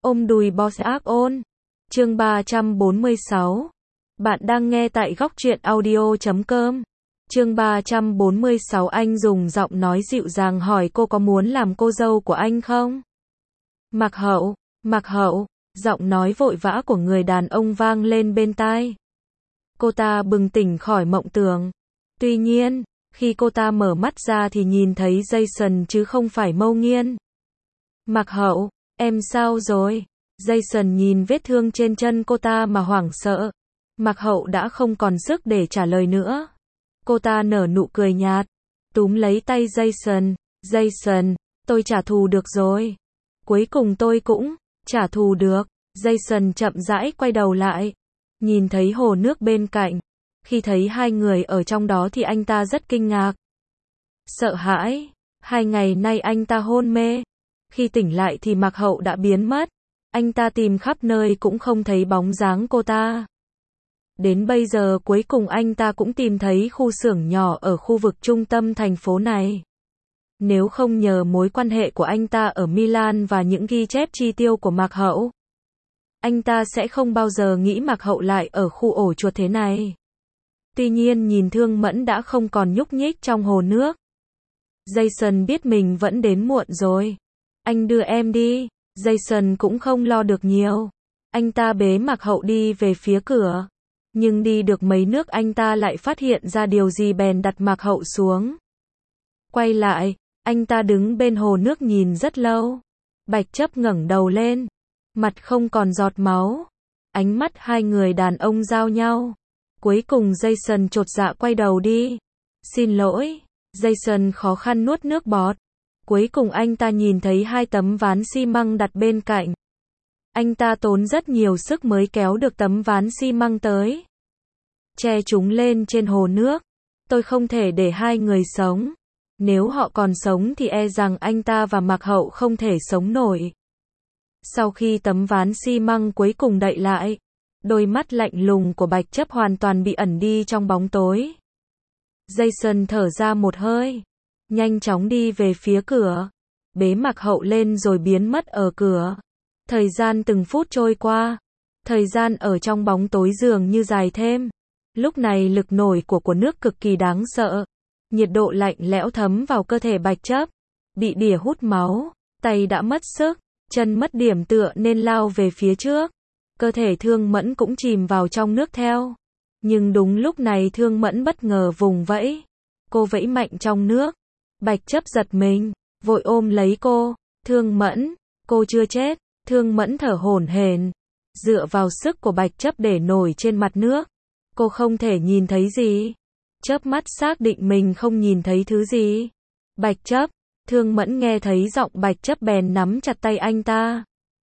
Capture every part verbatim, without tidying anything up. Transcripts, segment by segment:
Ôm đùi boss ác ôn. Chương ba trăm bốn mươi sáu. Bạn đang nghe tại góc truyện audio chấm com. Chương ba trăm bốn mươi sáu. Anh dùng giọng nói dịu dàng hỏi cô có muốn làm cô dâu của anh không? Mạc Hậu, Mạc Hậu, giọng nói vội vã của người đàn ông vang lên bên tai. Cô ta bừng tỉnh khỏi mộng tưởng. Tuy nhiên, khi cô ta mở mắt ra thì nhìn thấy Jason chứ không phải Mâu Nghiên. Mạc Hậu, em sao rồi? Jason nhìn vết thương trên chân cô ta mà hoảng sợ. Mạc Hậu đã không còn sức để trả lời nữa. Cô ta nở nụ cười nhạt, túm lấy tay Jason. Jason, tôi trả thù được rồi. Cuối cùng tôi cũng trả thù được. Jason chậm rãi quay đầu lại, nhìn thấy hồ nước bên cạnh. Khi thấy hai người ở trong đó thì anh ta rất kinh ngạc, sợ hãi. Hai ngày nay anh ta hôn mê. Khi tỉnh lại thì Mạc Hậu đã biến mất. Anh ta tìm khắp nơi cũng không thấy bóng dáng cô ta. Đến bây giờ cuối cùng anh ta cũng tìm thấy khu xưởng nhỏ ở khu vực trung tâm thành phố này. Nếu không nhờ mối quan hệ của anh ta ở Milan và những ghi chép chi tiêu của Mạc Hậu, anh ta sẽ không bao giờ nghĩ Mạc Hậu lại ở khu ổ chuột thế này. Tuy nhiên nhìn Thương Mẫn đã không còn nhúc nhích trong hồ nước. Jason biết mình vẫn đến muộn rồi. Anh đưa em đi. Jason cũng không lo được nhiều. Anh ta bế Mạc Hậu đi về phía cửa. Nhưng đi được mấy nước anh ta lại phát hiện ra điều gì bèn đặt Mạc Hậu xuống. Quay lại, anh ta đứng bên hồ nước nhìn rất lâu. Bạch Chấp ngẩng đầu lên, mặt không còn giọt máu. Ánh mắt hai người đàn ông giao nhau. Cuối cùng Jason chột dạ quay đầu đi. Xin lỗi. Jason khó khăn nuốt nước bọt. Cuối cùng anh ta nhìn thấy hai tấm ván xi măng đặt bên cạnh. Anh ta tốn rất nhiều sức mới kéo được tấm ván xi măng tới, che chúng lên trên hồ nước. Tôi không thể để hai người sống. Nếu họ còn sống thì e rằng anh ta và Mạc Hậu không thể sống nổi. Sau khi tấm ván xi măng cuối cùng đậy lại, đôi mắt lạnh lùng của Bạch Chấp hoàn toàn bị ẩn đi trong bóng tối. Jason thở ra một hơi, nhanh chóng đi về phía cửa, bế Mạc Hậu lên rồi biến mất ở cửa. Thời gian từng phút trôi qua, thời gian ở trong bóng tối dường như dài thêm. Lúc này lực nổi của của nước cực kỳ đáng sợ. Nhiệt độ lạnh lẽo thấm vào cơ thể Bạch Chấp, bị đỉa hút máu, tay đã mất sức, chân mất điểm tựa nên lao về phía trước. Cơ thể Thương Mẫn cũng chìm vào trong nước theo. Nhưng đúng lúc này Thương Mẫn bất ngờ vùng vẫy. Cô vẫy mạnh trong nước. Bạch Chấp giật mình, vội ôm lấy cô. Thương Mẫn, cô chưa chết. Thương Mẫn thở hổn hển, dựa vào sức của Bạch Chấp để nổi trên mặt nước. Cô không thể nhìn thấy gì. Chớp mắt xác định mình không nhìn thấy thứ gì. Bạch Chấp, Thương Mẫn nghe thấy giọng Bạch Chấp bèn nắm chặt tay anh ta.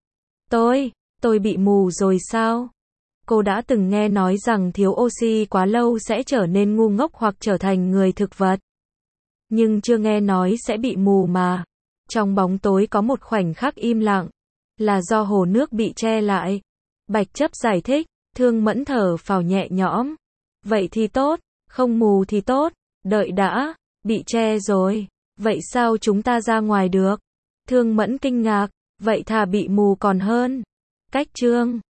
Tôi, tôi bị mù rồi sao? Cô đã từng nghe nói rằng thiếu oxy quá lâu sẽ trở nên ngu ngốc hoặc trở thành người thực vật. Nhưng chưa nghe nói sẽ bị mù mà. Trong bóng tối có một khoảnh khắc im lặng. Là do hồ nước bị che lại. Bạch Chấp giải thích. Thương Mẫn thở phào nhẹ nhõm. Vậy thì tốt, không mù thì tốt. Đợi đã, bị che rồi. Vậy sao chúng ta ra ngoài được? Thương Mẫn kinh ngạc. Vậy thà bị mù còn hơn. Cách chương